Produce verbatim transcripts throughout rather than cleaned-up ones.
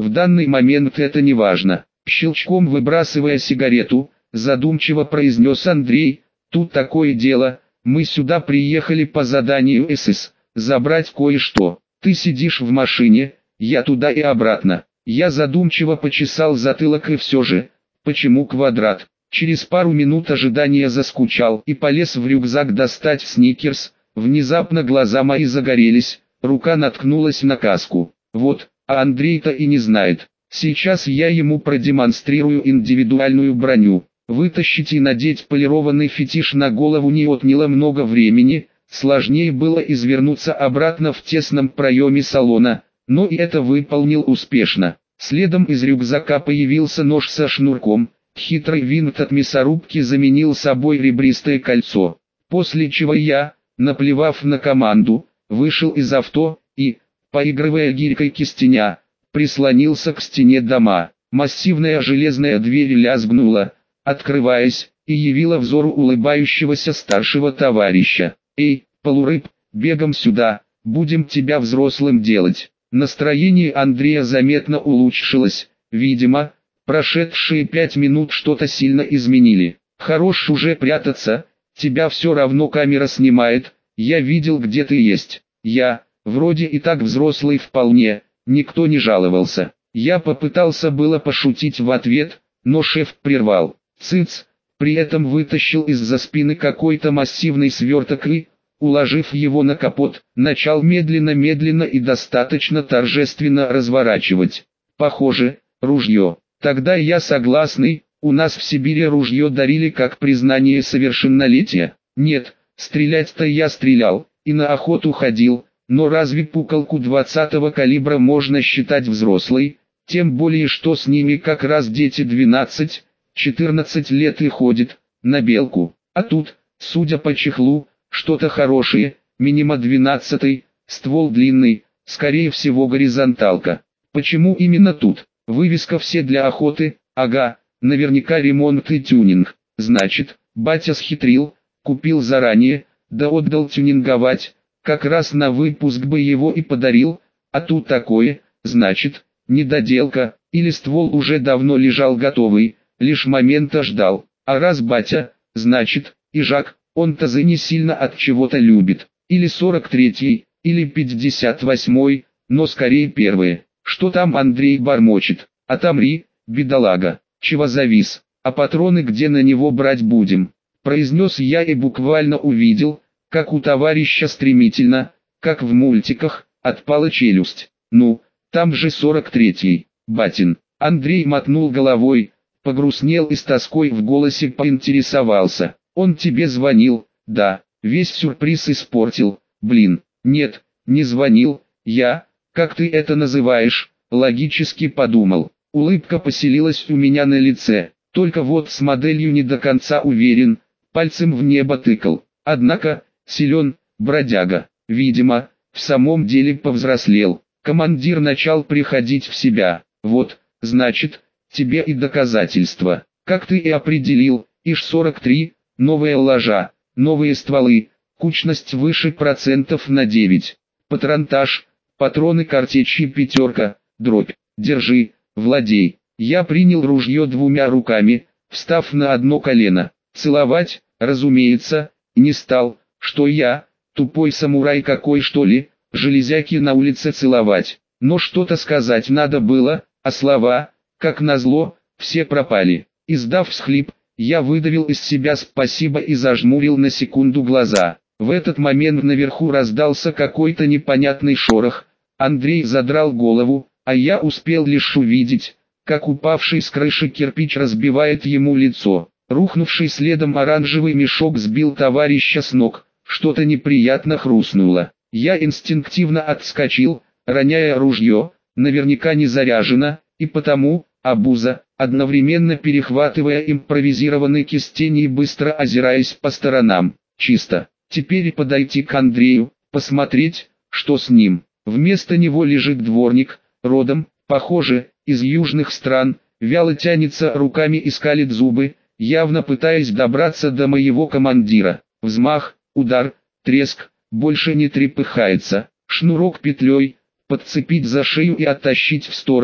В данный момент это не важно. Щелчком выбрасывая сигарету, задумчиво произнес Андрей: тут такое дело, мы сюда приехали по заданию СС, забрать кое-что. Ты сидишь в машине, я туда и обратно. Я задумчиво почесал затылок и все же, почему квадрат? Через пару минут ожидания заскучал и полез в рюкзак достать сникерс. Внезапно глаза мои загорелись, рука наткнулась на каску. Вот, а Андрей-то и не знает. Сейчас я ему продемонстрирую индивидуальную броню. Вытащить и надеть полированный фетиш на голову не отняло много времени, сложнее было извернуться обратно в тесном проеме салона, но и это выполнил успешно. Следом из рюкзака появился нож со шнурком, хитрый винт от мясорубки заменил собой ребристое кольцо, после чего я, наплевав на команду, вышел из авто и, поигрывая гирькой кистеня, прислонился к стене дома. Массивная железная дверь лязгнула, открываясь, и явила взору улыбающегося старшего товарища. «Эй, полурыб, бегом сюда, будем тебя взрослым делать». Настроение Андрея заметно улучшилось, видимо, прошедшие пять минут что-то сильно изменили. «Хорош уже прятаться, тебя все равно камера снимает, я видел, где ты есть». Я, вроде и так взрослый вполне, никто не жаловался. Я попытался было пошутить в ответ, но шеф прервал. «Цыц», при этом вытащил из-за спины какой-то массивный сверток и, уложив его на капот, начал медленно-медленно и достаточно торжественно разворачивать. «Похоже, ружье. Тогда я согласный, у нас в Сибири ружье дарили как признание совершеннолетия. Нет, стрелять-то я стрелял, и на охоту ходил, но разве пукалку двадцатого калибра можно считать взрослой, тем более что с ними как раз дети двенадцать-четырнадцать лет и ходят, на белку. А тут, судя по чехлу, что-то хорошее, минимум двенадцатый, ствол длинный, скорее всего горизонталка. Почему именно тут? Вывеска «Все для охоты», ага, наверняка ремонт и тюнинг. Значит, батя схитрил, купил заранее, да отдал тюнинговать, как раз на выпуск бы его и подарил, а тут такое, значит, недоделка, или ствол уже давно лежал готовый, лишь момента ждал. А раз батя, значит, и Жак, он-то за не сильно от чего-то любит, или сорок третий, или пятьдесят восьмой, но скорее первые. Что там Андрей бормочет? «Отомри, бедолага, чего завис, а патроны где на него брать будем?» Произнес я и буквально увидел, как у товарища стремительно, как в мультиках, отпала челюсть. «Ну, там же сорок третий, батин». Андрей мотнул головой, погрустнел и с тоской в голосе поинтересовался. «Он тебе звонил?» «Да, весь сюрприз испортил, блин». «Нет, не звонил, я, как ты это называешь, логически подумал». Улыбка поселилась у меня на лице, только вот с моделью не до конца уверен, пальцем в небо тыкал. Однако, силен, бродяга, видимо, в самом деле повзрослел. Командир начал приходить в себя. «Вот, значит, тебе и доказательства. Как ты и определил, ИШ сорок три, новая ложа, новые стволы, кучность выше процентов на девять. Патронтаж, патроны картечи пятерка, дробь. Держи, владей». Я принял ружье двумя руками, встав на одно колено. Целовать, разумеется, не стал. Что я, тупой самурай какой что ли, железяки на улице целовать. Но что-то сказать надо было, а слова, как назло, все пропали. Издав всхлип, я выдавил из себя спасибо и зажмурил на секунду глаза. В этот момент наверху раздался какой-то непонятный шорох. Андрей задрал голову, а я успел лишь увидеть, как упавший с крыши кирпич разбивает ему лицо. Рухнувший следом оранжевый мешок сбил товарища с ног, что-то неприятно хрустнуло. Я инстинктивно отскочил, роняя ружье, наверняка не заряжено, и потому, обуза, одновременно перехватывая импровизированный кистень и быстро озираясь по сторонам. Чисто. Теперь подойти к Андрею, посмотреть, что с ним. Вместо него лежит дворник, родом, похоже, из южных стран, вяло тянется руками и скалит зубы, явно пытаясь добраться до моего командира. Взмах, удар, треск, больше не трепыхается. Шнурок петлей, подцепить за шею и оттащить в сторону,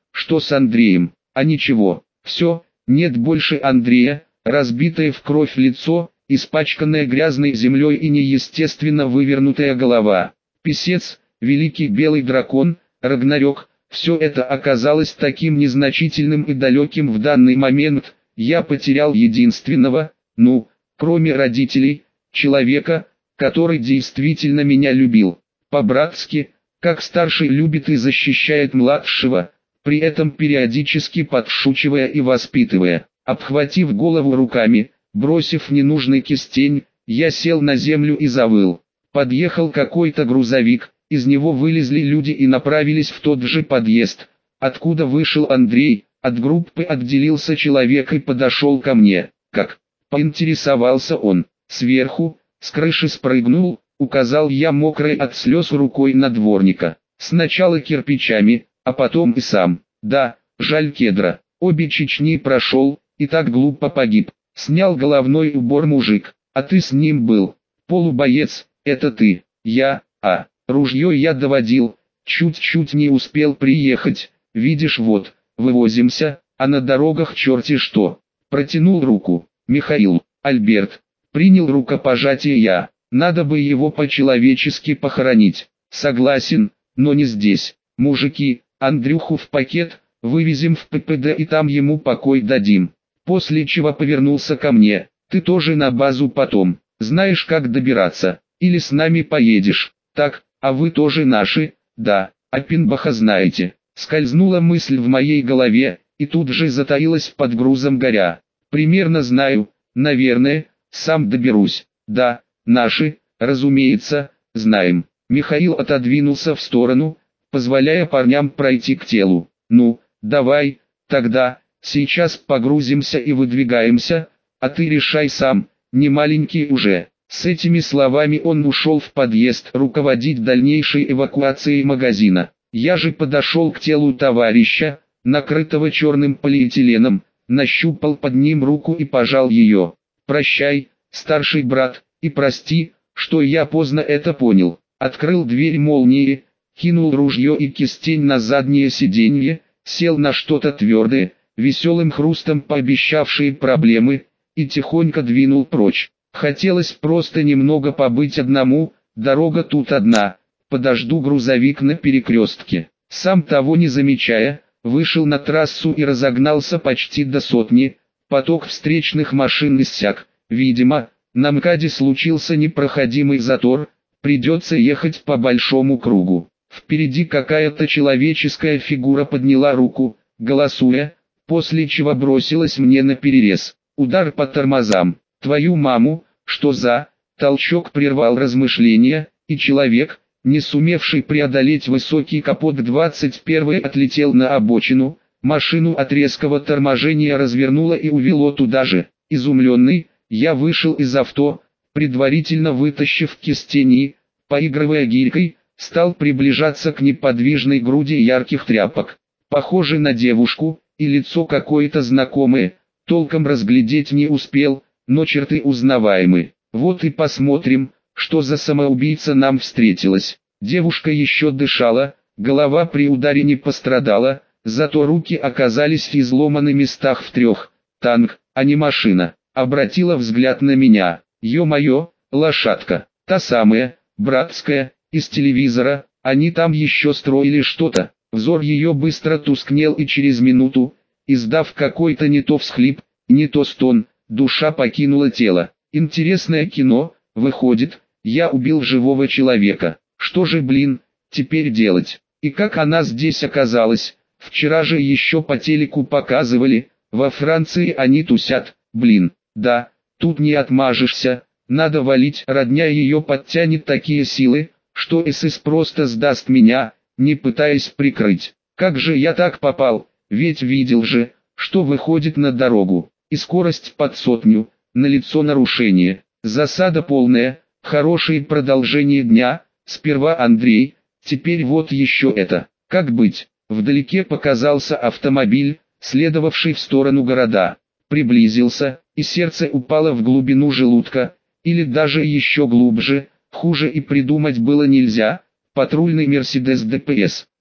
что с Андреем, а ничего, все, нет больше Андрея, разбитое в кровь лицо, испачканная грязной землей и неестественно вывернутая голова. Песец, великий белый дракон, Рагнарёк, все это оказалось таким незначительным и далеким в данный момент, я потерял единственного, ну, кроме родителей, человека, который действительно меня любил, по-братски, как старший любит и защищает младшего, при этом периодически подшучивая и воспитывая. Обхватив голову руками, бросив ненужный кистень, я сел на землю и завыл. Подъехал какой-то грузовик, из него вылезли люди и направились в тот же подъезд, откуда вышел Андрей. От группы отделился человек и подошел ко мне. Как? Поинтересовался он. Сверху, с крыши спрыгнул, указал я мокрой от слез рукой на дворника. Сначала кирпичами, а потом и сам. Да, жаль кедра. Обе Чечни прошел, и так глупо погиб. Снял головной убор мужик. А ты с ним был. Полубоец, это ты. Я, а, ружье я доводил. Чуть-чуть не успел приехать. Видишь, вот, вывозимся, а на дорогах черти что. Протянул руку. Михаил, Альберт. Принял рукопожатие я. Надо бы его по-человечески похоронить. Согласен, но не здесь. Мужики, Андрюху в пакет, вывезем в ППД и там ему покой дадим. После чего повернулся ко мне. Ты тоже на базу потом. Знаешь, как добираться. Или с нами поедешь. Так, а вы тоже наши? Да, а Пинбаха знаете. Скользнула мысль в моей голове, и тут же затаилась под грузом горя. Примерно знаю, наверное, сам доберусь. Да, наши, разумеется, знаем. Михаил отодвинулся в сторону, позволяя парням пройти к телу. Ну, давай, тогда, сейчас погрузимся и выдвигаемся, а ты решай сам, не маленький уже. С этими словами он ушел в подъезд руководить дальнейшей эвакуацией магазина. Я же подошел к телу товарища, накрытого черным полиэтиленом, нащупал под ним руку и пожал ее. Прощай, старший брат, и прости, что я поздно это понял. Открыл дверь молнии, кинул ружье и кистень на заднее сиденье, сел на что-то твердое, веселым хрустом пообещавшие проблемы, и тихонько двинул прочь. Хотелось просто немного побыть одному, дорога тут одна, подожду грузовик на перекрестке. Сам того не замечая, вышел на трассу и разогнался почти до сотни, поток встречных машин иссяк, видимо, на МКАДе случился непроходимый затор, придется ехать по большому кругу. Впереди какая-то человеческая фигура подняла руку, голосуя, после чего бросилась мне на перерез. Удар по тормозам. Твою маму, что за... Толчок прервал размышления, и человек, не сумевший преодолеть высокий капот двадцать первый, отлетел на обочину, машину от резкого торможения развернуло и увело туда же. Изумленный, я вышел из авто, предварительно вытащив кистени, поигрывая гирькой, стал приближаться к неподвижной груди ярких тряпок. Похоже на девушку, и лицо какое-то знакомое, толком разглядеть не успел, но черты узнаваемы. Вот и посмотрим, что за самоубийца нам встретилась. Девушка еще дышала, голова при ударе не пострадала, зато руки оказались изломаны в местах в трех. Танк, а не машина. Обратила взгляд на меня. Ё-моё, лошадка. Та самая, братская, из телевизора. Они там еще строили что-то. Взор ее быстро тускнел, и через минуту, издав какой-то не то всхлип, не то стон, душа покинула тело. Интересное кино, выходит, я убил живого человека. Что же, блин, теперь делать? И как она здесь оказалась? Вчера же еще по телеку показывали, во Франции они тусят, блин. Да, тут не отмажешься, надо валить. Родня ее подтянет такие силы, что СС просто сдаст меня, не пытаясь прикрыть. Как же я так попал, ведь видел же, что выходит на дорогу, и скорость под сотню, налицо нарушение, засада полная, хорошее продолжение дня, сперва Андрей, теперь вот еще это. Как быть? Вдалеке показался автомобиль, следовавший в сторону города. Приблизился, и сердце упало в глубину желудка, или даже еще глубже, хуже и придумать было нельзя. Патрульный Мерседес ДПС.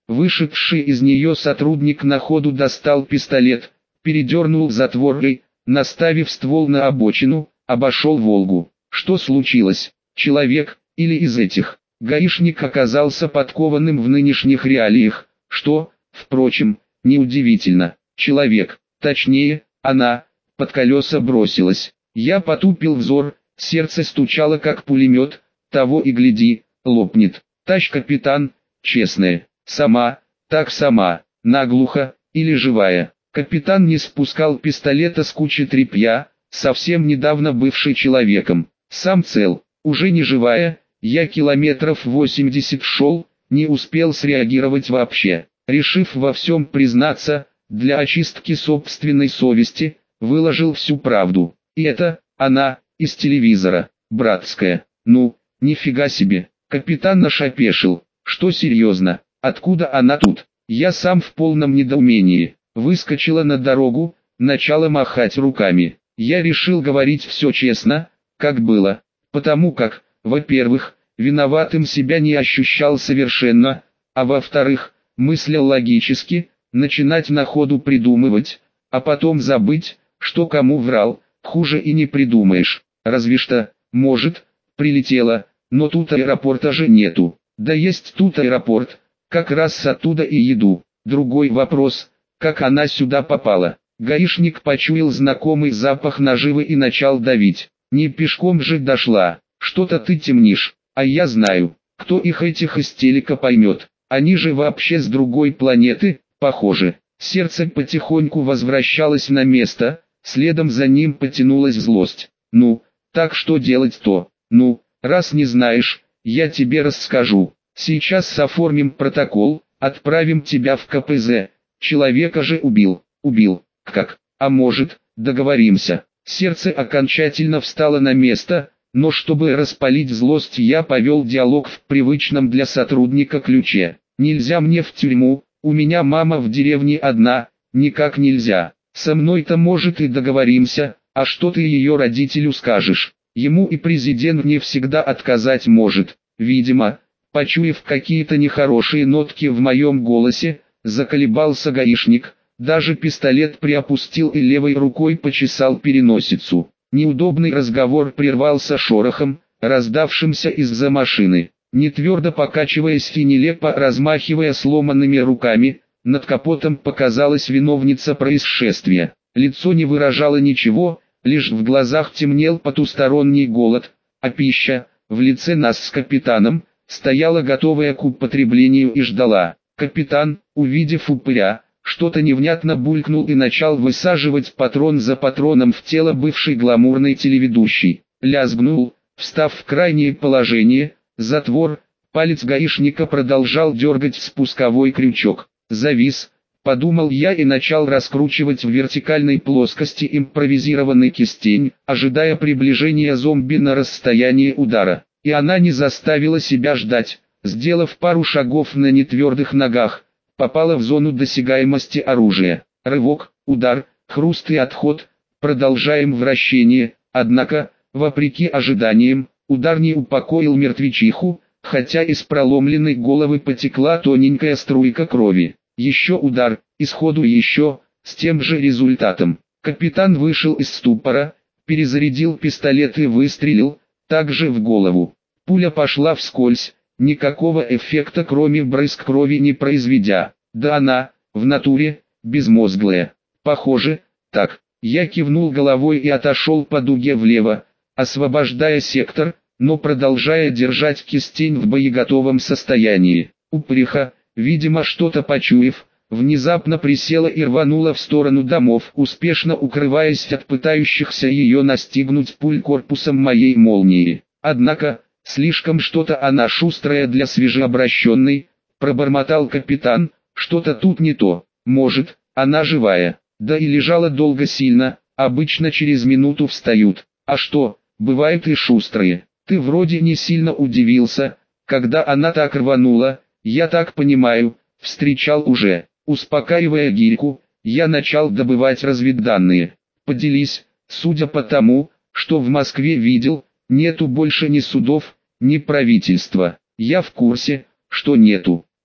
Вышедший из нее сотрудник на ходу достал пистолет, передернул затвор и, наставив ствол на обочину, обошел «Волгу». Что случилось? Человек, или из этих? Гаишник оказался подкованным в нынешних реалиях, что, впрочем, неудивительно. Человек, точнее, она, под колеса бросилась. Я потупил взор, сердце стучало как пулемет, того и гляди, лопнет. Тащ, капитан, честная, сама, так сама, наглухо, или живая. Капитан не спускал пистолета с кучи тряпья, совсем недавно бывший человеком. Сам цел, уже не живая, я километров восемьдесят шел, не успел среагировать вообще. Решив во всем признаться, для очистки собственной совести, выложил всю правду. И это, она, из телевизора, братская. Ну, нифига себе. Капитан наш опешил. Что серьезно? Откуда она тут? Я сам в полном недоумении. Выскочила на дорогу, начала махать руками. Я решил говорить все честно, как было. Потому как, во-первых, виноватым себя не ощущал совершенно, а во-вторых, мыслил логически, начинать на ходу придумывать, а потом забыть, что кому врал, хуже и не придумаешь. Разве что, может, прилетела, но тут аэропорта же нету. Да есть тут аэропорт, как раз оттуда и еду. Другой вопрос, как она сюда попала. Гаишник почуял знакомый запах наживы и начал давить. Не пешком же дошла, что-то ты темнишь, а я знаю, кто их этих из телека поймет. Они же вообще с другой планеты, похоже. Сердце потихоньку возвращалось на место, следом за ним потянулась злость. Ну, так что делать-то? Ну, раз не знаешь, я тебе расскажу. Сейчас оформим протокол, отправим тебя в ка пэ зэ. Человека же убил, убил. Как? А может, договоримся. Сердце окончательно встало на место, но чтобы распалить злость, я повел диалог в привычном для сотрудника ключе. Нельзя мне в тюрьму, у меня мама в деревне одна, никак нельзя. Со мной-то может и договоримся, а что ты ее родителю скажешь? Ему и президент не всегда отказать может. Видимо, почуяв какие-то нехорошие нотки в моем голосе, заколебался гаишник. Даже пистолет приопустил и левой рукой почесал переносицу. Неудобный разговор прервался шорохом, раздавшимся из-за машины. Нетвердо покачиваясь и нелепо размахивая сломанными руками, над капотом показалась виновница происшествия. Лицо не выражало ничего, лишь в глазах темнел потусторонний голод, а пища, в лице нас с капитаном, стояла готовая к употреблению и ждала. Капитан, увидев упыря, что-то невнятно булькнул и начал высаживать патрон за патроном в тело бывшей гламурной телеведущей. Лязгнул, встав в крайнее положение, затвор, палец гаишника продолжал дергать спусковой крючок. Завис, подумал я и начал раскручивать в вертикальной плоскости импровизированный кистень, ожидая приближения зомби на расстоянии удара. И она не заставила себя ждать, сделав пару шагов на нетвердых ногах, попала в зону досягаемости оружия. Рывок, удар, хруст и отход, продолжаем вращение, однако, вопреки ожиданиям, удар не упокоил мертвечиху, хотя из проломленной головы потекла тоненькая струйка крови. Еще удар, и сходу еще, с тем же результатом. Капитан вышел из ступора, перезарядил пистолет и выстрелил, также в голову. Пуля пошла вскользь, никакого эффекта кроме брызг крови не произведя. Да она, в натуре, безмозглая. Похоже, так. Я кивнул головой и отошел по дуге влево, освобождая сектор, но продолжая держать кистень в боеготовом состоянии. Упыриха, видимо что-то почуяв, внезапно присела и рванула в сторону домов, успешно укрываясь от пытающихся ее настигнуть пуль корпусом моей молнии. Однако, слишком что-то она шустрая для свежеобращенной, пробормотал капитан, что-то тут не то, может, она живая, да и лежала долго сильно, обычно через минуту встают, а что, бывают и шустрые. Ты вроде не сильно удивился, когда она так рванула, я так понимаю, встречал уже. Успокаивая гирьку, я начал добывать разведданные. Поделись, судя по тому, что в Москве видел, нету больше ни судов, ни правительства. Я в курсе, что нету.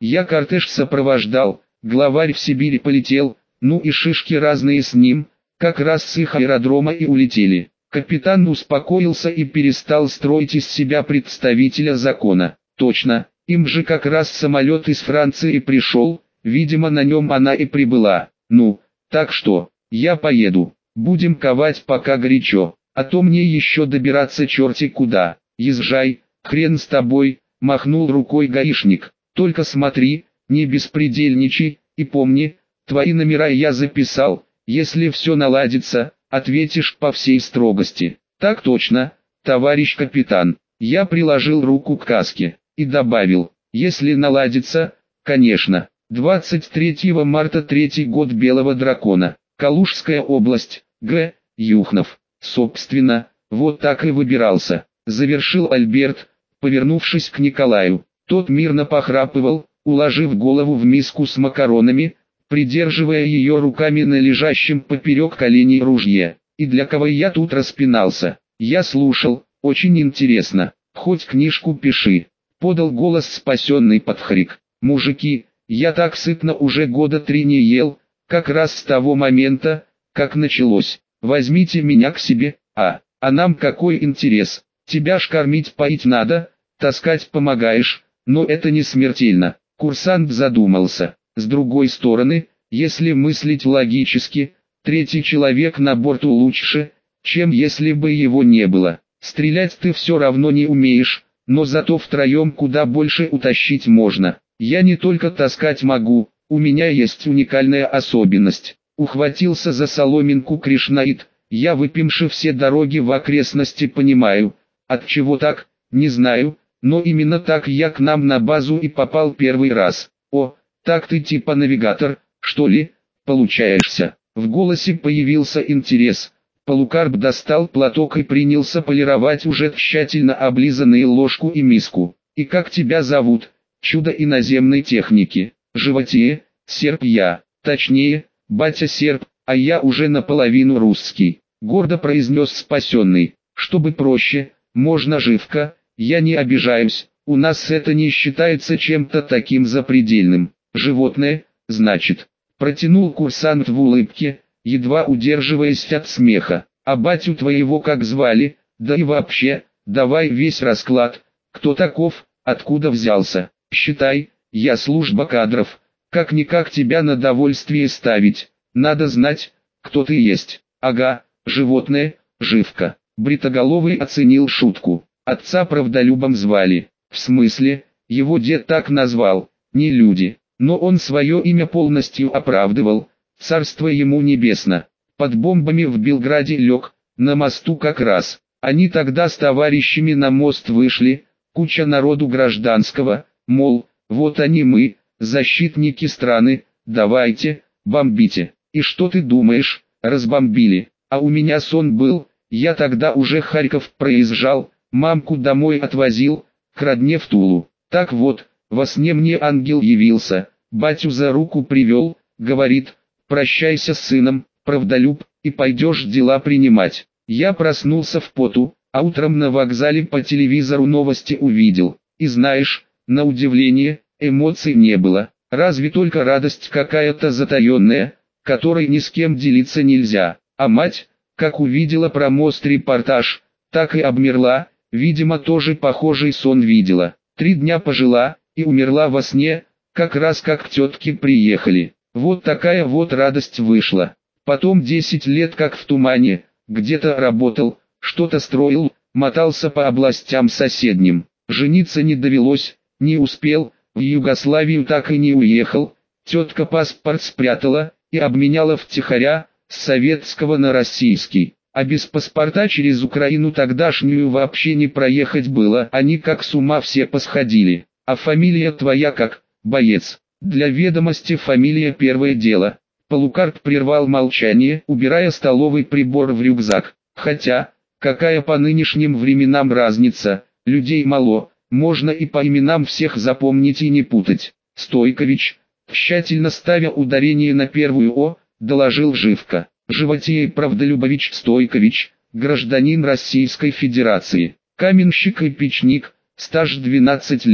Я кортеж сопровождал, главарь в Сибири полетел, ну и шишки разные с ним, как раз с их аэродрома и улетели. Капитан успокоился и перестал строить из себя представителя закона. Точно, им же как раз самолет из Франции пришел, видимо на нем она и прибыла. Ну, так что, я поеду, будем ковать пока горячо, а то мне еще добираться черти куда. Езжай, хрен с тобой, махнул рукой гаишник, только смотри, не беспредельничай, и помни, твои номера я записал, если все наладится, ответишь по всей строгости. Так точно, товарищ капитан. Я приложил руку к каске и добавил, если наладится, конечно. двадцать третьего марта третий год Белого дракона, Калужская область, Г. Юхнов. Собственно, вот так и выбирался, завершил Альберт, повернувшись к Николаю. Тот мирно похрапывал, уложив голову в миску с макаронами, придерживая ее руками на лежащем поперек коленей ружье. И для кого я тут распинался? Я слушал, очень интересно, хоть книжку пиши. Подал голос спасенный подхрик. Мужики, я так сытно уже года три не ел, как раз с того момента, как началось. Возьмите меня к себе, а, а нам какой интерес? Тебя ж кормить поить надо, таскать помогаешь, но это не смертельно. Курсант задумался. С другой стороны, если мыслить логически, третий человек на борту лучше, чем если бы его не было. Стрелять ты все равно не умеешь, но зато втроем куда больше утащить можно. Я не только таскать могу, у меня есть уникальная особенность. Ухватился за соломинку Кришнаит, я выпивши все дороги в окрестности понимаю. От чего так, не знаю, но именно так я к нам на базу и попал первый раз. О, так ты типа навигатор, что ли, получаешься? В голосе появился интерес. Полукарп достал платок и принялся полировать уже тщательно облизанные ложку и миску. И как тебя зовут? Чудо иноземной техники. Животие, серб я, точнее, батя серб, а я уже наполовину русский. Гордо произнес спасенный. Чтобы проще, можно живка, я не обижаюсь, у нас это не считается чем-то таким запредельным. Животное, значит, протянул курсант в улыбке, едва удерживаясь от смеха. А батю твоего как звали, да и вообще, давай весь расклад, кто таков, откуда взялся. Считай, я служба кадров, как-никак тебя на довольствие ставить, надо знать, кто ты есть. Ага, животное, живка. Бритоголовый оценил шутку. Отца правдолюбом звали, в смысле, его дед так назвал, не люди, но он свое имя полностью оправдывал, царство ему небесно. Под бомбами в Белграде лег, на мосту как раз. Они тогда с товарищами на мост вышли, куча народу гражданского, мол, вот они мы, защитники страны, давайте, бомбите. И что ты думаешь, разбомбили, а у меня сон был, я тогда уже Харьков проезжал, мамку домой отвозил, к родне в Тулу. Так вот, во сне мне ангел явился, батю за руку привел, говорит, прощайся с сыном, правдолюб, и пойдешь дела принимать. Я проснулся в поту, а утром на вокзале по телевизору новости увидел. И знаешь, на удивление, эмоций не было, разве только радость какая-то затаенная, которой ни с кем делиться нельзя. А мать, как увидела про мост репортаж, так и обмерла, видимо тоже похожий сон видела. Три дня пожила, и умерла во сне, как раз как к тетке приехали. Вот такая вот радость вышла. Потом десять лет как в тумане, где-то работал, что-то строил, мотался по областям соседним. Жениться не довелось, не успел, в Югославию так и не уехал. Тетка паспорт спрятала и обменяла втихаря, с советского на российский. А без паспорта через Украину тогдашнюю вообще не проехать было, они как с ума все посходили. А фамилия твоя как, боец? Для ведомости фамилия первое дело. Полукарп прервал молчание, убирая столовый прибор в рюкзак. Хотя, какая по нынешним временам разница, людей мало, можно и по именам всех запомнить и не путать. Стойкович, тщательно ставя ударение на первую «о», доложил Живка. Животей Правдолюбович Стойкович, гражданин Российской Федерации, каменщик и печник, стаж двенадцать лет.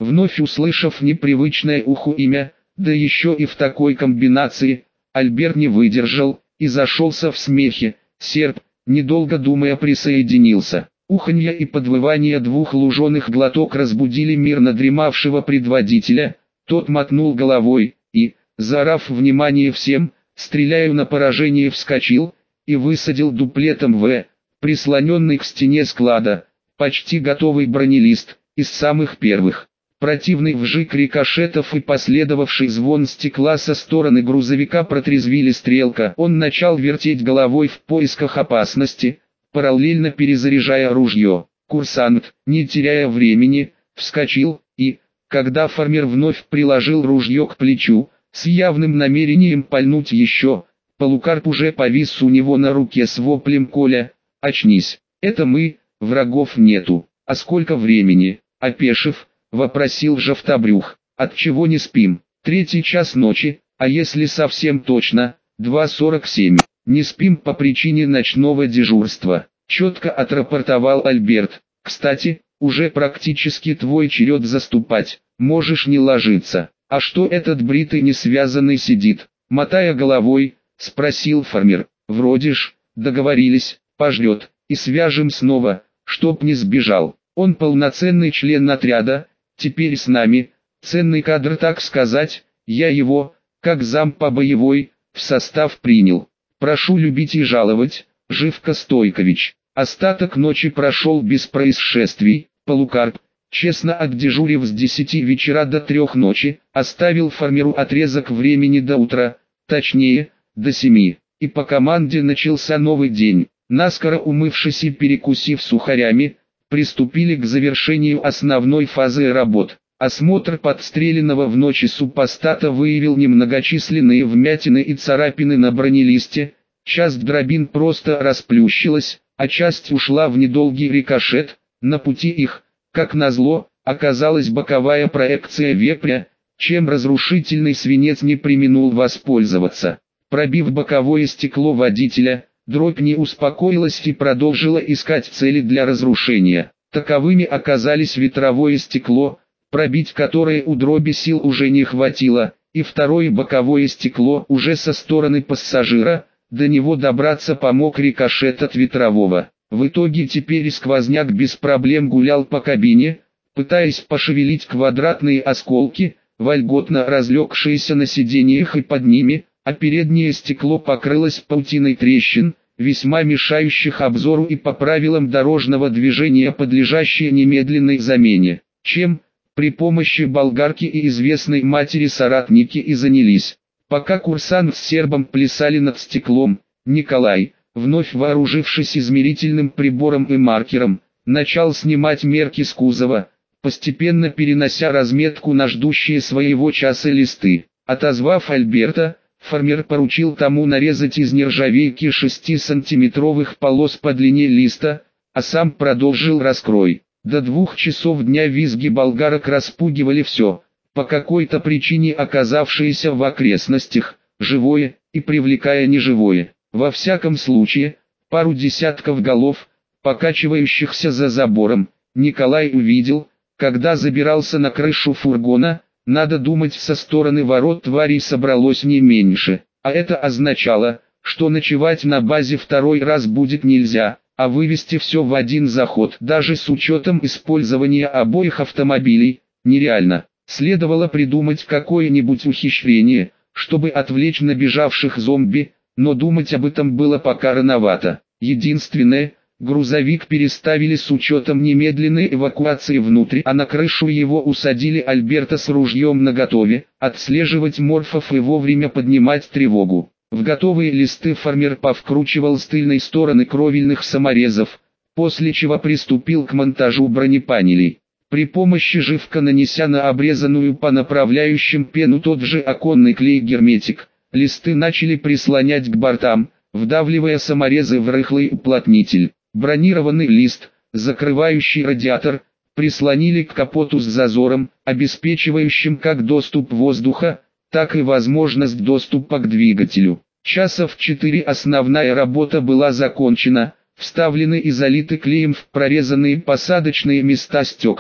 Вновь услышав непривычное уху имя, да еще и в такой комбинации, Альберт не выдержал и зашелся в смехе. Серб, недолго думая, присоединился. Уханье и подвывание двух луженых глоток разбудили мирно дремавшего предводителя. Тот мотнул головой и, заорав внимание всем, стреляя на поражение, вскочил и высадил дуплетом в прислоненный к стене склада, почти готовый бронелист, из самых первых. Противный вжик рикошетов и последовавший звон стекла со стороны грузовика протрезвили стрелка. Он начал вертеть головой в поисках опасности, параллельно перезаряжая ружье. Курсант, не теряя времени, вскочил и, когда фармер вновь приложил ружье к плечу, с явным намерением пальнуть еще, Полукарп уже повис у него на руке с воплем: «Коля, очнись, это мы, врагов нету». «А сколько времени?» — опешив, вопросил Жовтобрюх. «Отчего не спим? Третий час ночи, а если совсем точно, два сорок семь. Не спим по причине ночного дежурства», — четко отрапортовал Альберт. «Кстати, уже практически твой черед заступать, можешь не ложиться». «А что этот бритый несвязанный сидит?» — мотая головой, спросил фармер. «Вроде ж, договорились, пожрет, и свяжем снова, чтоб не сбежал. Он полноценный член отряда, теперь с нами, ценный кадр, так сказать, я его, как зам по боевой, в состав принял. Прошу любить и жаловать, Живко Стойкович». Остаток ночи прошел без происшествий. Полукарп, честно отдежурив с десяти вечера до трех ночи, оставил фармеру отрезок времени до утра, точнее, до семи, и по команде начался новый день. Наскоро умывшись и перекусив сухарями, приступили к завершению основной фазы работ. Осмотр подстреленного в ночи супостата выявил немногочисленные вмятины и царапины на бронелисте, часть дробин просто расплющилась, а часть ушла в недолгий рикошет. На пути их, как назло, оказалась боковая проекция вепря, чем разрушительный свинец не преминул воспользоваться. Пробив боковое стекло водителя, дробь не успокоилась и продолжила искать цели для разрушения. Таковыми оказались ветровое стекло, пробить которое у дроби сил уже не хватило, и второе боковое стекло уже со стороны пассажира. До него добраться помог рикошет от ветрового. В итоге теперь сквозняк без проблем гулял по кабине, пытаясь пошевелить квадратные осколки, вольготно разлегшиеся на сиденьях и под ними, а переднее стекло покрылось паутиной трещин, весьма мешающих обзору и по правилам дорожного движения подлежащие немедленной замене, чем, при помощи болгарки и известной матери соратники и занялись. Пока курсант с сербом плясали над стеклом, Николай, вновь вооружившись измерительным прибором и маркером, начал снимать мерки с кузова, постепенно перенося разметку на ждущие своего часа листы. Отозвав Альберта, фармер поручил тому нарезать из нержавейки шестисантиметровых полос по длине листа, а сам продолжил раскрой. До двух часов дня визги болгарок распугивали все, по какой-то причине оказавшееся в окрестностях, живое, и привлекая неживое. Во всяком случае, пару десятков голов, покачивающихся за забором, Николай увидел, когда забирался на крышу фургона. Надо думать, со стороны ворот тварей собралось не меньше, а это означало, что ночевать на базе второй раз будет нельзя, а вывести все в один заход даже с учетом использования обоих автомобилей, нереально. Следовало придумать какое-нибудь ухищрение, чтобы отвлечь набежавших зомби, но думать об этом было пока рановато. Единственное, грузовик переставили с учетом немедленной эвакуации внутрь, а на крышу его усадили Альберта с ружьем наготове, отслеживать морфов и вовремя поднимать тревогу. В готовые листы фармер повкручивал с тыльной стороны кровельных саморезов, после чего приступил к монтажу бронепанелей. При помощи живка, нанеся на обрезанную по направляющим пену тот же оконный клей-герметик, листы начали прислонять к бортам, вдавливая саморезы в рыхлый уплотнитель. Бронированный лист, закрывающий радиатор, прислонили к капоту с зазором, обеспечивающим как доступ воздуха, так и возможность доступа к двигателю. Часа в четыре основная работа была закончена. Вставлены и залиты клеем в прорезанные посадочные места стекла,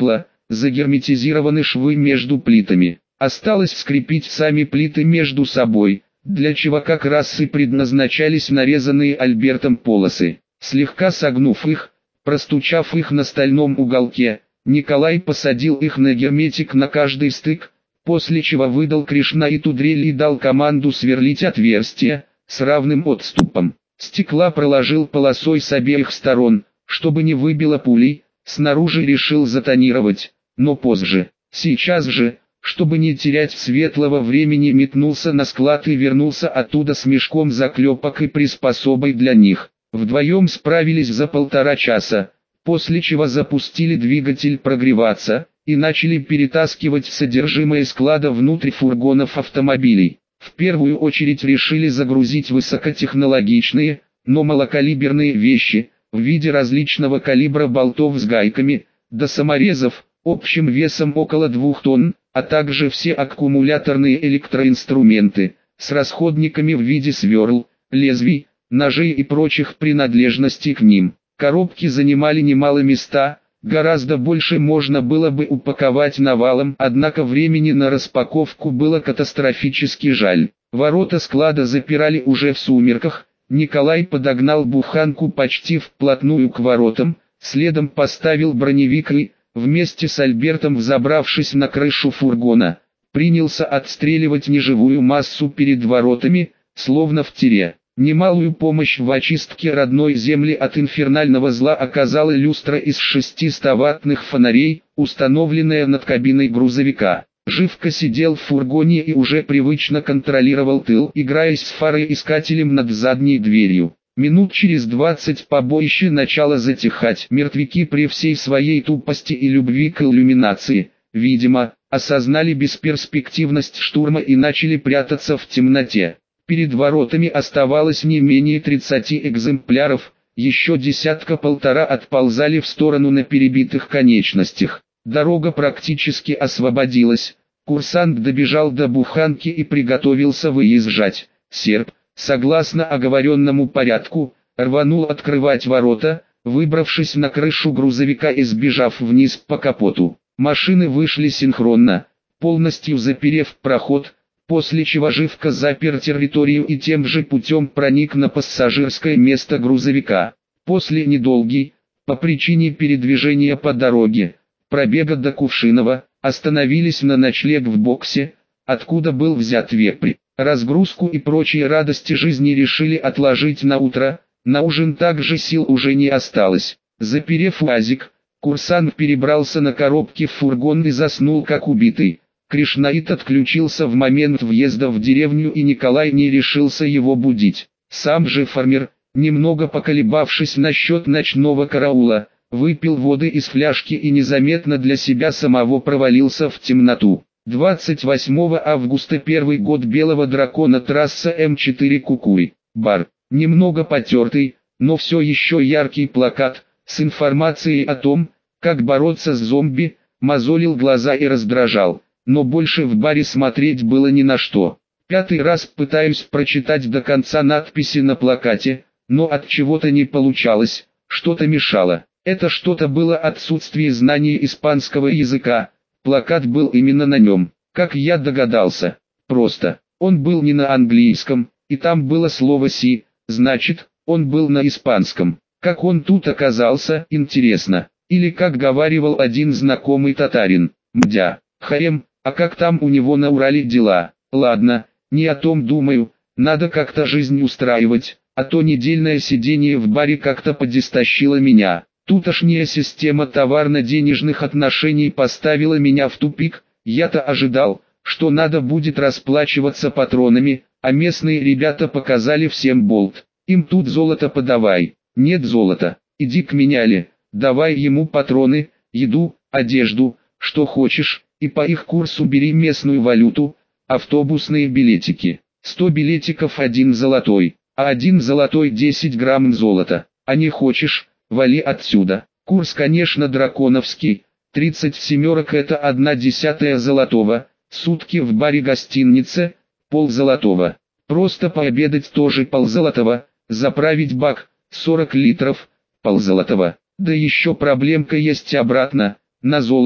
загерметизированы швы между плитами. Осталось скрепить сами плиты между собой, для чего как раз и предназначались нарезанные Альбертом полосы. Слегка согнув их, простучав их на стальном уголке, Николай посадил их на герметик на каждый стык, после чего выдал Кришнаиту дрель и дал команду сверлить отверстия с равным отступом. Стекла проложил полосой с обеих сторон, чтобы не выбило пулей, снаружи решил затонировать, но позже. Сейчас же, чтобы не терять светлого времени, метнулся на склад и вернулся оттуда с мешком заклепок и приспособой для них. Вдвоем справились за полтора часа, после чего запустили двигатель прогреваться и начали перетаскивать содержимое склада внутрь фургонов автомобилей. В первую очередь решили загрузить высокотехнологичные, но малокалиберные вещи, в виде различного калибра болтов с гайками, до саморезов, общим весом около двух тонн, а также все аккумуляторные электроинструменты, с расходниками в виде сверл, лезвий, ножей и прочих принадлежностей к ним. Коробки занимали немало места, гораздо больше можно было бы упаковать навалом, однако времени на распаковку было катастрофически жаль. Ворота склада запирали уже в сумерках, Николай подогнал буханку почти вплотную к воротам, следом поставил броневик и, вместе с Альбертом взобравшись на крышу фургона, принялся отстреливать неживую массу перед воротами, словно в тире. Немалую помощь в очистке родной земли от инфернального зла оказала люстра из шестистоваттных фонарей, установленная над кабиной грузовика. Живко сидел в фургоне и уже привычно контролировал тыл, играясь с фароискателем над задней дверью. Минут через двадцать побоище начало затихать. Мертвяки при всей своей тупости и любви к иллюминации, видимо, осознали бесперспективность штурма и начали прятаться в темноте. Перед воротами оставалось не менее тридцати экземпляров, еще десятка-полтора отползали в сторону на перебитых конечностях. Дорога практически освободилась, курсант добежал до буханки и приготовился выезжать. Серб, согласно оговоренному порядку, рванул открывать ворота, выбравшись на крышу грузовика и сбежав вниз по капоту. Машины вышли синхронно, полностью заперев проход, после чего Живко запер территорию и тем же путем проник на пассажирское место грузовика. После недолгий, по причине передвижения по дороге, пробега до Кувшиново, остановились на ночлег в боксе, откуда был взят вепрь. Разгрузку и прочие радости жизни решили отложить на утро, на ужин также сил уже не осталось. Заперев УАЗик, курсант перебрался на коробке в фургон и заснул как убитый. Кришнаит отключился в момент въезда в деревню и Николай не решился его будить. Сам же фармер, немного поколебавшись насчет ночного караула, выпил воды из фляжки и незаметно для себя самого провалился в темноту. двадцать восьмого августа первый год Белого Дракона, трасса М четыре Кукуй, бар. Немного потертый, но все еще яркий плакат, с информацией о том, как бороться с зомби, мозолил глаза и раздражал. Но больше в баре смотреть было ни на что. Пятый раз пытаюсь прочитать до конца надписи на плакате, но от чего-то не получалось, что-то мешало. Это что-то было отсутствие знаний испанского языка. Плакат был именно на нем. Как я догадался. Просто. Он был не на английском, и там было слово «си», значит, он был на испанском. Как он тут оказался, интересно. Или как говаривал один знакомый татарин, мдя, харем, а как там у него на Урале дела? Ладно, не о том думаю, надо как-то жизнь устраивать, а то недельное сидение в баре как-то подистощило меня. Тутошняя система товарно-денежных отношений поставила меня в тупик. Я-то ожидал, что надо будет расплачиваться патронами, а местные ребята показали всем болт. Им тут золото подавай. Нет золота, иди к меняле, давай ему патроны, еду, одежду, что хочешь, и по их курсу бери местную валюту, автобусные билетики. сто билетиков один золотой, а один золотой десять грамм золота. А не хочешь, вали отсюда. Курс, конечно, драконовский, тридцать семерок это одна десятая золотого, сутки в баре-гостинице, пол золотого. Просто пообедать тоже пол золотого, заправить бак, сорок литров, пол золотого. Да еще проблемка есть обратно, на золото,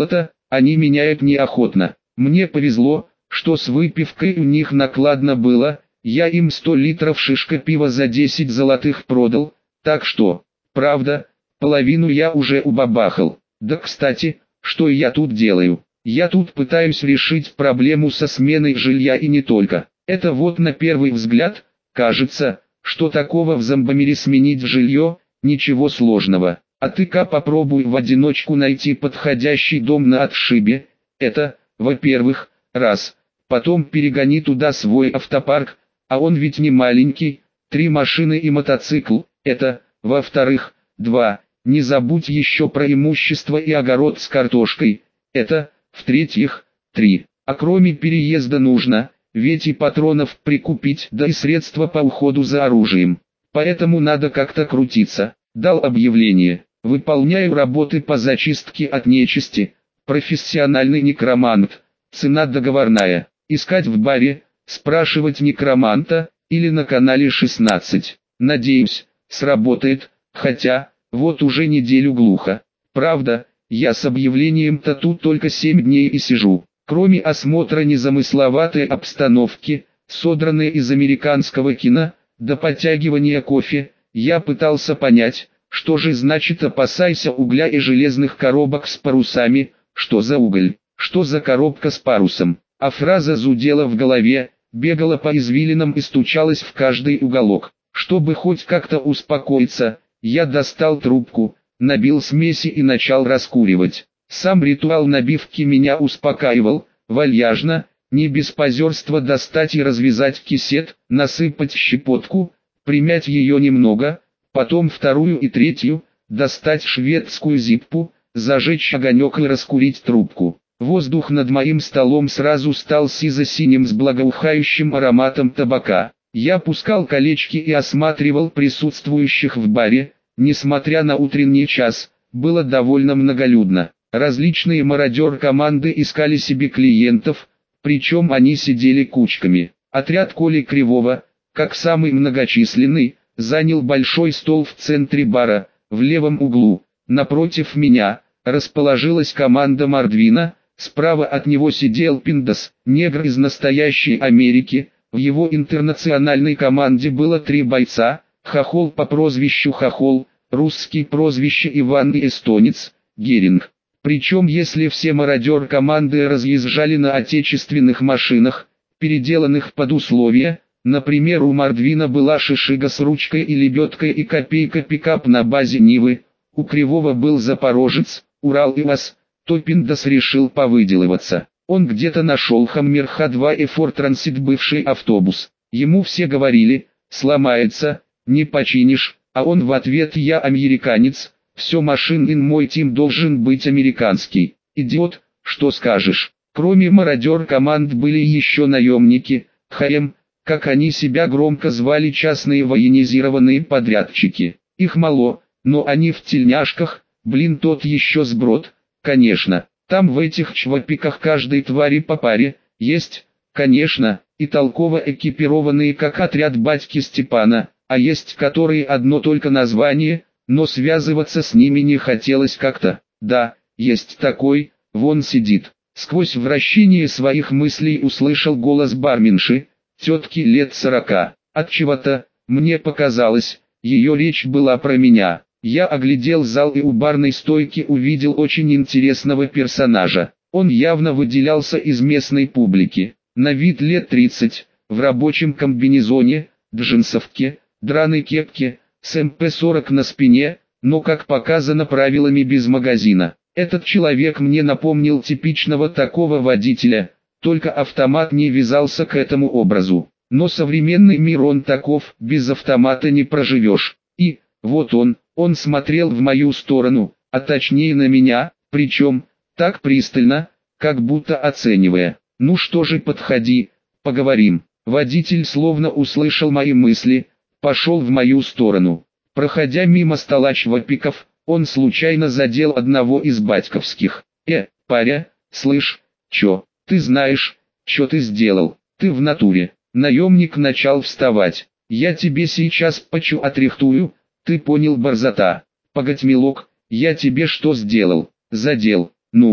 они меняют неохотно. Мне повезло, что с выпивкой у них накладно было, я им сто литров шишка пива за десять золотых продал, так что, правда, половину я уже убабахал. Да кстати, что я тут делаю? Я тут пытаюсь решить проблему со сменой жилья и не только. Это вот на первый взгляд, кажется, что такого в зомбомире сменить жилье, ничего сложного. А ты-ка попробуй в одиночку найти подходящий дом на отшибе. Это, во-первых, раз. Потом перегони туда свой автопарк, а он ведь не маленький, три машины и мотоцикл. Это, во-вторых, два. Не забудь еще про имущество и огород с картошкой. Это, в-третьих, три. А кроме переезда нужно, ведь и патронов прикупить, да и средства по уходу за оружием. Поэтому надо как-то крутиться. Дал объявление. Выполняю работы по зачистке от нечисти. Профессиональный некромант. Цена договорная. Искать в баре, спрашивать некроманта, или на канале шестнадцать. Надеюсь, сработает, хотя, вот уже неделю глухо. Правда, я с объявлением-то тут только семь дней и сижу. Кроме осмотра незамысловатой обстановки, содранной из американского кино, до подтягивания кофе, я пытался понять, что же значит «опасайся угля и железных коробок с парусами», что за уголь, что за коробка с парусом. А фраза зудела в голове, бегала по извилинам и стучалась в каждый уголок. Чтобы хоть как-то успокоиться, я достал трубку, набил смеси и начал раскуривать. Сам ритуал набивки меня успокаивал, вальяжно, не без позерства достать и развязать кисет, насыпать щепотку, примять ее немного, потом вторую и третью, достать шведскую зиппу, зажечь огонек и раскурить трубку. Воздух над моим столом сразу стал сизо-синим с благоухающим ароматом табака. Я пускал колечки и осматривал присутствующих в баре. Несмотря на утренний час, было довольно многолюдно. Различные мародер-команды искали себе клиентов, причем они сидели кучками. Отряд Коли Кривого, как самый многочисленный, занял большой стол в центре бара, в левом углу. Напротив меня расположилась команда Мордвина, справа от него сидел Пиндос, негр из настоящей Америки. В его интернациональной команде было три бойца: Хохол по прозвищу Хохол, русский прозвище Иван и эстонец, Геринг. Причем если все мародер команды разъезжали на отечественных машинах, переделанных под условия, например у Мордвина была шишига с ручкой и лебедкой и копейка пикап на базе Нивы, у Кривого был Запорожец, Урал и УАЗ, то Пиндос решил повыделываться. Он где-то нашел Хаммер Х два и Ford Transit, бывший автобус. Ему все говорили: сломается, не починишь, а он в ответ: я американец, все машин мой тим должен быть американский. Идиот, что скажешь. Кроме мародер команд были еще наемники, ХМ, как они себя громко звали, частные военизированные подрядчики. Их мало, но они в тельняшках, блин, тот еще сброд, конечно. Там в этих чвапиках каждой твари по паре, есть, конечно, и толково экипированные как отряд батьки Степана, а есть которые одно только название, но связываться с ними не хотелось как-то. Да, есть такой, вон сидит. Сквозь вращение своих мыслей услышал голос барменши, тетки лет сорока. Отчего-то, мне показалось, ее речь была про меня. Я оглядел зал и у барной стойки увидел очень интересного персонажа. Он явно выделялся из местной публики. На вид лет тридцать, в рабочем комбинезоне, джинсовке, драной кепке, с эм пэ сорок на спине, но как показано правилами без магазина. Этот человек мне напомнил типичного такого водителя, только автомат не вязался к этому образу. Но современный мир он таков, без автомата не проживешь. И, вот он, он смотрел в мою сторону, а точнее на меня, причем, так пристально, как будто оценивая. Ну что же, подходи, поговорим. Водитель словно услышал мои мысли, пошел в мою сторону. Проходя мимо стола чвапиков, он случайно задел одного из батьковских. «Э, паря, слышь, чё, ты знаешь, чё ты сделал, ты в натуре». Наемник начал вставать. «Я тебе сейчас почу отрихтую, ты понял, борзота? Погодь, милок, я тебе что сделал? Задел, ну,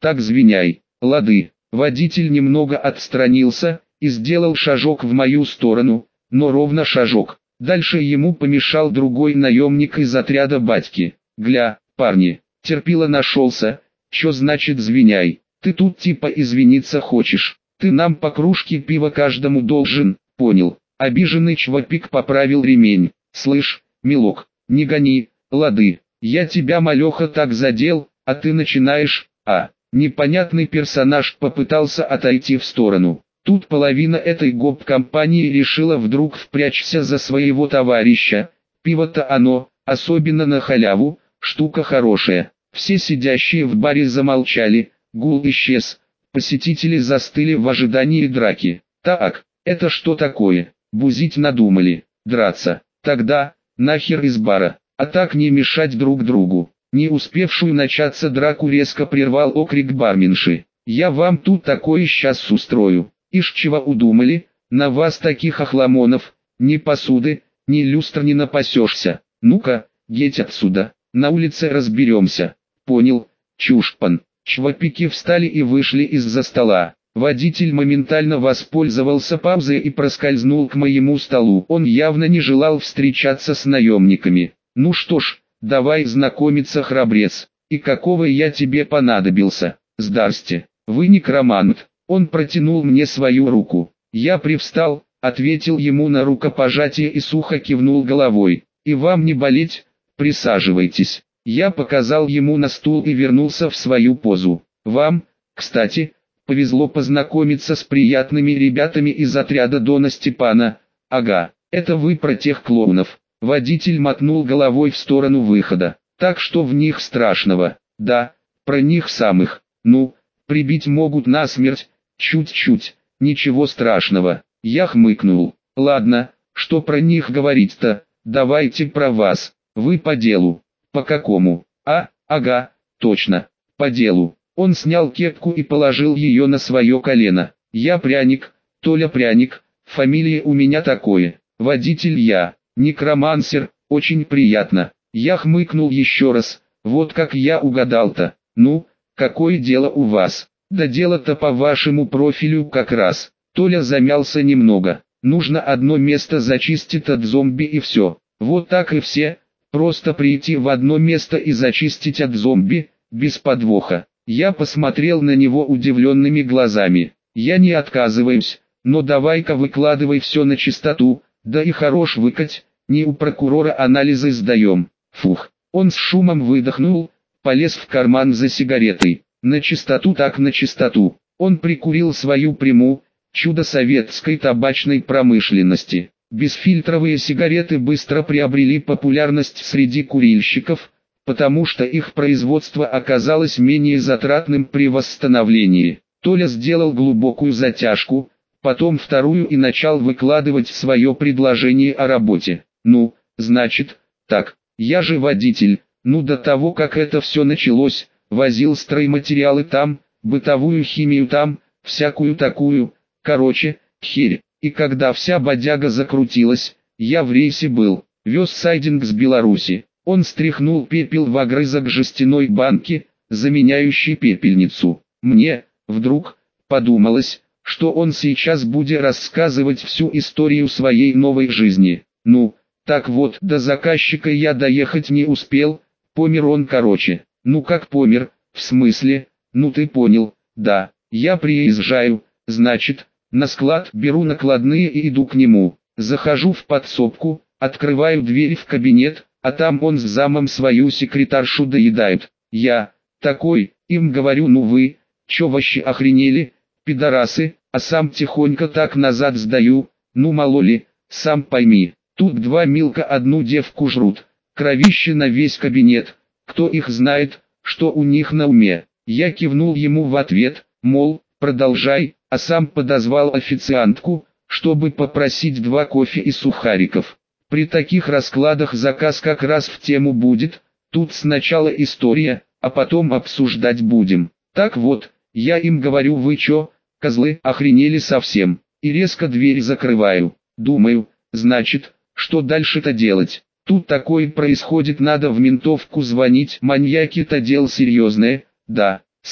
Так звеняй, лады. Водитель немного отстранился и сделал шажок в мою сторону, но ровно шажок. Дальше ему помешал другой наемник из отряда батьки. Гля, парни, терпило нашелся, чё значит звеняй? Ты тут типа извиниться хочешь? Ты нам по кружке пива каждому должен, понял? Обиженный чвапик поправил ремень. Слышь, милок, не гони, лады, я тебя, малеха, так задел, а ты начинаешь, а... Непонятный персонаж попытался отойти в сторону. Тут половина этой гоп-компании решила вдруг впрячься за своего товарища. Пиво-то оно, особенно на халяву, штука хорошая. Все сидящие в баре замолчали, гул исчез. Посетители застыли в ожидании драки. Так, это что такое? Бузить надумали, драться. Тогда, нахер из бара, а так не мешать друг другу. Не успевшую начаться драку резко прервал окрик барменши. «Я вам тут такое сейчас устрою. Ишь чего удумали, на вас таких охламонов, ни посуды, ни люстр не напасешься. Ну-ка, геть отсюда, на улице разберемся». «Понял, чушпан». Чвапики встали и вышли из-за стола. Водитель моментально воспользовался паузой и проскользнул к моему столу. Он явно не желал встречаться с наемниками. «Ну что ж, давай знакомиться, храбрец. И какого я тебе понадобился? Здрасте, вы некромант». Он протянул мне свою руку. Я привстал, ответил ему на рукопожатие и сухо кивнул головой. «И вам не болеть? Присаживайтесь». Я показал ему на стул и вернулся в свою позу. «Вам, кстати, повезло познакомиться с приятными ребятами из отряда Дона Степана». «Ага, это вы про тех клоунов». Водитель мотнул головой в сторону выхода. «Так что в них страшного?» «Да, про них самых. Ну, прибить могут насмерть, чуть-чуть, ничего страшного». Я хмыкнул. «Ладно, что про них говорить-то, давайте про вас. Вы по делу». «По какому?» «А, ага, точно, по делу». Он снял кепку и положил ее на свое колено. «Я Пряник, Толя Пряник, фамилия у меня такое. Водитель я, некромансер, очень приятно». Я хмыкнул еще раз. «Вот как я угадал-то. Ну, какое дело у вас?» «Да дело-то по вашему профилю как раз». Толя замялся немного. «Нужно одно место зачистить от зомби и все. Вот так и все. Просто прийти в одно место и зачистить от зомби, без подвоха». Я посмотрел на него удивленными глазами. «Я не отказываюсь, но давай-ка выкладывай все на чистоту, да и хорош выкать, не у прокурора анализы сдаем». Фух, он с шумом выдохнул, полез в карман за сигаретой. «На чистоту так на чистоту». Он прикурил свою приму, чудо советской табачной промышленности. Бесфильтровые сигареты быстро приобрели популярность среди курильщиков, потому что их производство оказалось менее затратным при восстановлении. Толя сделал глубокую затяжку, потом вторую и начал выкладывать свое предложение о работе. «Ну, значит, так, я же водитель, ну до того как это все началось, возил стройматериалы там, бытовую химию там, всякую такую, короче, херь. И когда вся бодяга закрутилась, я в рейсе был, вез сайдинг с Беларуси». Он стряхнул пепел в огрызок жестяной банки, заменяющей пепельницу. Мне, вдруг, подумалось, что он сейчас будет рассказывать всю историю своей новой жизни. Ну, так вот, до заказчика я доехать не успел, помер он короче. Ну как помер, в смысле, ну ты понял, да, я приезжаю, значит, на склад беру накладные и иду к нему. Захожу в подсобку, открываю дверь в кабинет, а там он с замом свою секретаршу доедает. Я, такой, им говорю: ну вы, чё вообще охренели, пидорасы, а сам тихонько так назад сдаю, ну мало ли, сам пойми, тут два милка одну девку жрут, кровище на весь кабинет, кто их знает, что у них на уме. Я кивнул ему в ответ, мол, продолжай, а сам подозвал официантку, чтобы попросить два кофе и сухариков. При таких раскладах заказ как раз в тему будет, тут сначала история, а потом обсуждать будем. Так вот, я им говорю: вы чё, козлы, охренели совсем, и резко дверь закрываю. Думаю, значит, что дальше-то делать? Тут такое происходит, надо в ментовку звонить, маньяки-то дело серьезное, да, сам,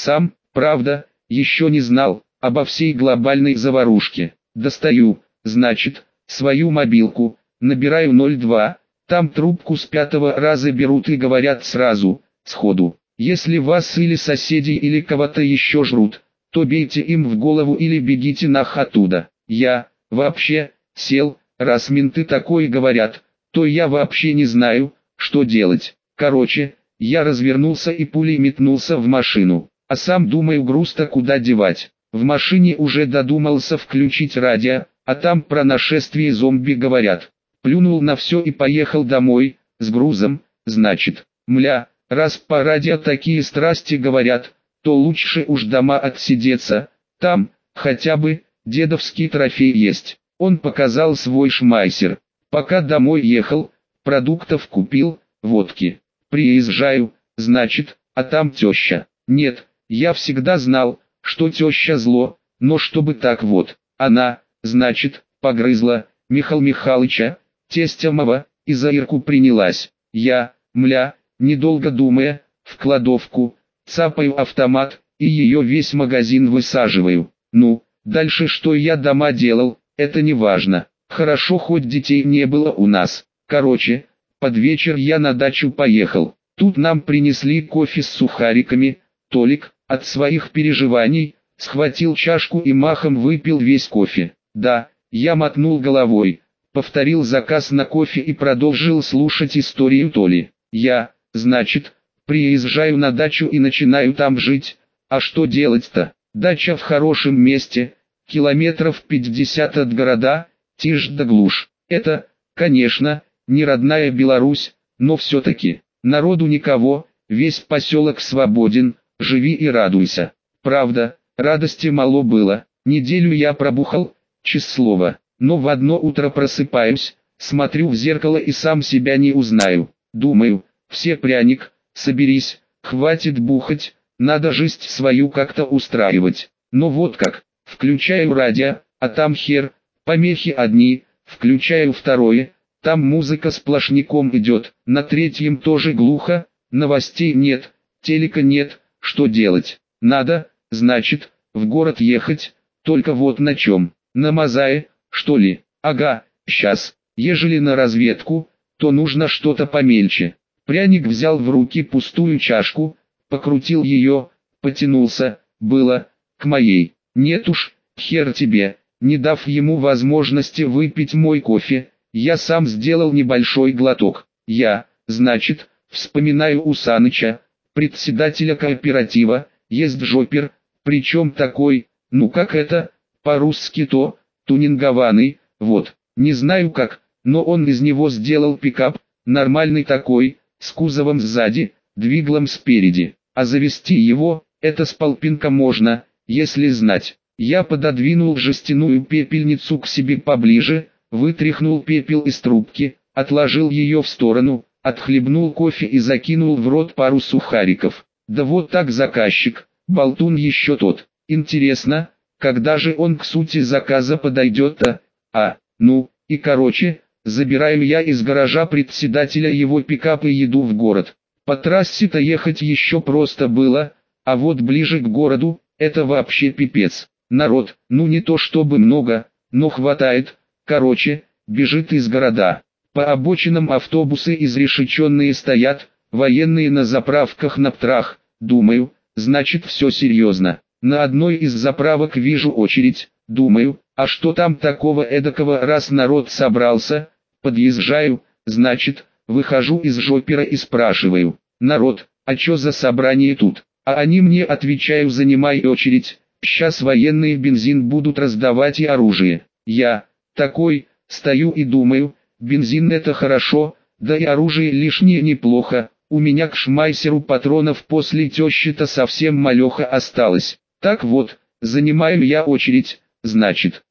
Правда, еще не знал обо всей глобальной заварушке. Достаю, значит, свою мобилку, набираю ноль два, там трубку с пятого раза берут и говорят сразу, сходу. Если вас или соседей или кого-то еще жрут, то бейте им в голову или бегите нах оттуда. Я, вообще, сел, раз менты такое говорят, то я вообще не знаю, что делать. Короче, я развернулся и пулей метнулся в машину, а сам думаю груз-то куда девать. В машине уже додумался включить радио, а там про нашествие зомби говорят. Плюнул на все и поехал домой, с грузом, значит, мля, раз по радио такие страсти говорят, то лучше уж дома отсидеться, там, хотя бы, дедовский трофей есть. Он показал свой шмайсер. Пока домой ехал, продуктов купил, водки. Приезжаю, значит, а там теща. Нет, я всегда знал, что теща зло, но чтобы так вот. Она, значит, погрызла Михаила Михайловича, тестя моего, и за Ирку принялась. Я, мля, недолго думая, в кладовку, цапаю автомат, и ее весь магазин высаживаю. Ну, дальше что я дома делал, это не важно. Хорошо хоть детей не было у нас. Короче, под вечер я на дачу поехал. Тут нам принесли кофе с сухариками. Толик, от своих переживаний, схватил чашку и махом выпил весь кофе. Да, я мотнул головой, повторил заказ на кофе и продолжил слушать историю Толи. Я, значит, приезжаю на дачу и начинаю там жить. А что делать-то? Дача в хорошем месте, километров пятьдесят от города, тишь да глушь. Это, конечно, не родная Беларусь, но все-таки, народу никого, весь поселок свободен, живи и радуйся. Правда, радости мало было, неделю я пробухал, честное слово, но в одно утро просыпаюсь, смотрю в зеркало и сам себя не узнаю. Думаю, все пряник, соберись, хватит бухать, надо жизнь свою как-то устраивать. Но вот как, включаю радио, а там хер, помехи одни, включаю второе, там музыка сплошняком идет, на третьем тоже глухо, новостей нет, телека нет, что делать? Надо, значит, в город ехать, только вот на чем, на Мазае, что ли? Ага, сейчас, ежели на разведку, то нужно что-то помельче. Пряник взял в руки пустую чашку, покрутил ее, потянулся, было, к моей. Нет уж, хер тебе, не дав ему возможности выпить мой кофе, я сам сделал небольшой глоток. Я, значит, вспоминаю Усаныча, председателя кооператива, есть жопер, причем такой, ну как это, по-русски то, тунингованный, вот, не знаю как, но он из него сделал пикап, нормальный такой, с кузовом сзади, двиглом спереди, а завести его, это с полпинка можно, если знать. Я пододвинул жестяную пепельницу к себе поближе, вытряхнул пепел из трубки, отложил ее в сторону, отхлебнул кофе и закинул в рот пару сухариков. Да вот так заказчик, болтун еще тот. Интересно, когда же он к сути заказа подойдет-то? А, ну, и короче, забираю я из гаража председателя его пикап и еду в город. По трассе-то ехать еще просто было, а вот ближе к городу, это вообще пипец. Народ, ну не то чтобы много, но хватает. Короче, бежит из города. По обочинам автобусы изрешеченные стоят, военные на заправках на птрах. Думаю, значит все серьезно. На одной из заправок вижу очередь, думаю, а что там такого эдакого, раз народ собрался? Подъезжаю, значит, выхожу из жопера и спрашиваю: народ, а чё за собрание тут? А они мне отвечают: занимай очередь, сейчас военные бензин будут раздавать и оружие. Я, такой, стою и думаю, бензин это хорошо, да и оружие лишнее неплохо, у меня к шмайсеру патронов после тещи-то совсем малеха осталось. Так вот, занимаю я очередь, значит,